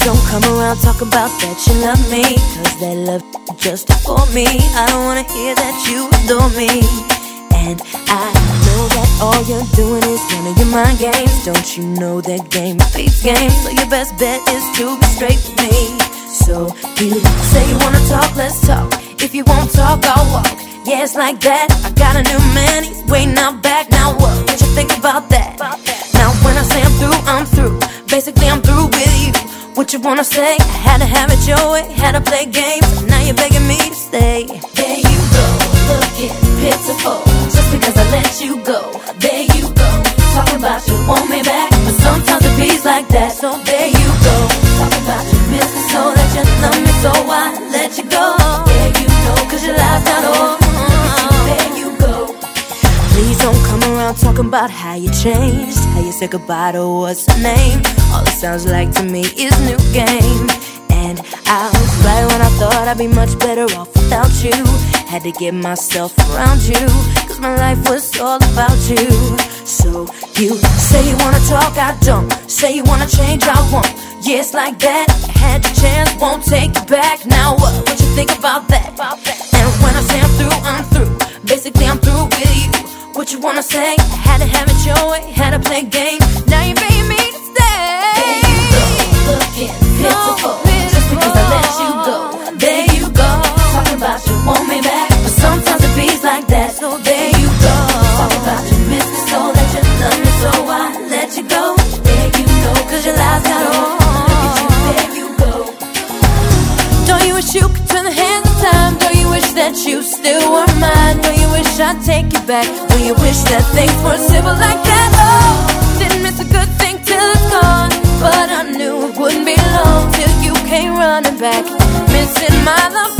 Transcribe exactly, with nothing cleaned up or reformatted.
don't come around talk about that you love me, cause that love just for me. I don't wanna hear that you adore me. And I know that all you're doing is one of your mind games. Don't you know that game beats game? So your best bet is to be straight with me. So you say you wanna talk, let's talk. If you won't talk, I'll walk. Yeah, it's like that. I got a new man, he's waiting out back. Now what? What you think about that? Now when I say I'm through, I'm through. Basically I'm through with you. What you wanna say? I had to have it your way, had to play games. Now you're begging me to stay. There you go, looking pitiful. Just because I let you go. There you go, talking about you want me back, but sometimes it beats like that. So there you go, talking about you miss me so that you love me, so I let you go. There you go, cause your life's not over. There you go. Please don't come around talking about how you changed, how you said goodbye to what's her name. All it sounds like to me is new game. And I was right when I thought I'd be much better off without you. Had to get myself around you, cause my life was all about you. So you say you wanna talk, I don't. Say you wanna change, I won't. Yeah, it's like that. Had your chance, won't take it back. Now what? What you think about that? And when I say I'm through, I'm through. Basically I'm through with you. What you wanna say? I had to have it your way, had to play games. Now you begging me to stay. There you go, looking pitiful. Just because I let you go. There you go, talking about you want me back, but sometimes it beats like that. So there you go, talking about you miss me so that you love me, so I let you go. There you go, cause your life's got on. Look at you, there you go. Don't you wish you could turn the hands of time? Don't you wish that you still were mine? Don't you wish I'd take you back? Don't you wish that things were simple like that? Oh, didn't miss a good thing till it's gone, but I knew it wouldn't be long till you came running back, missing my love.